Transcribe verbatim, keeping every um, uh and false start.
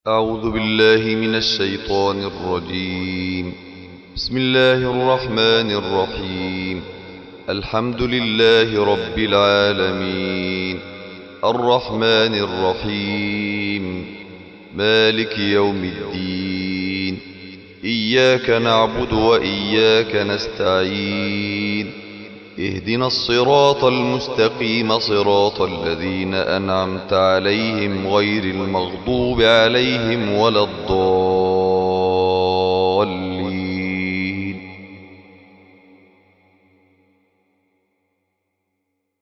أعوذ بالله من الشيطان الرجيم. بسم الله الرحمن الرحيم. الحمد لله رب العالمين، الرحمن الرحيم، مالك يوم الدين، إياك نعبد وإياك نستعين، اهدنا الصراط المستقيم صراط الذين أنعمت عليهم غير المغضوب عليهم ولا الضالين.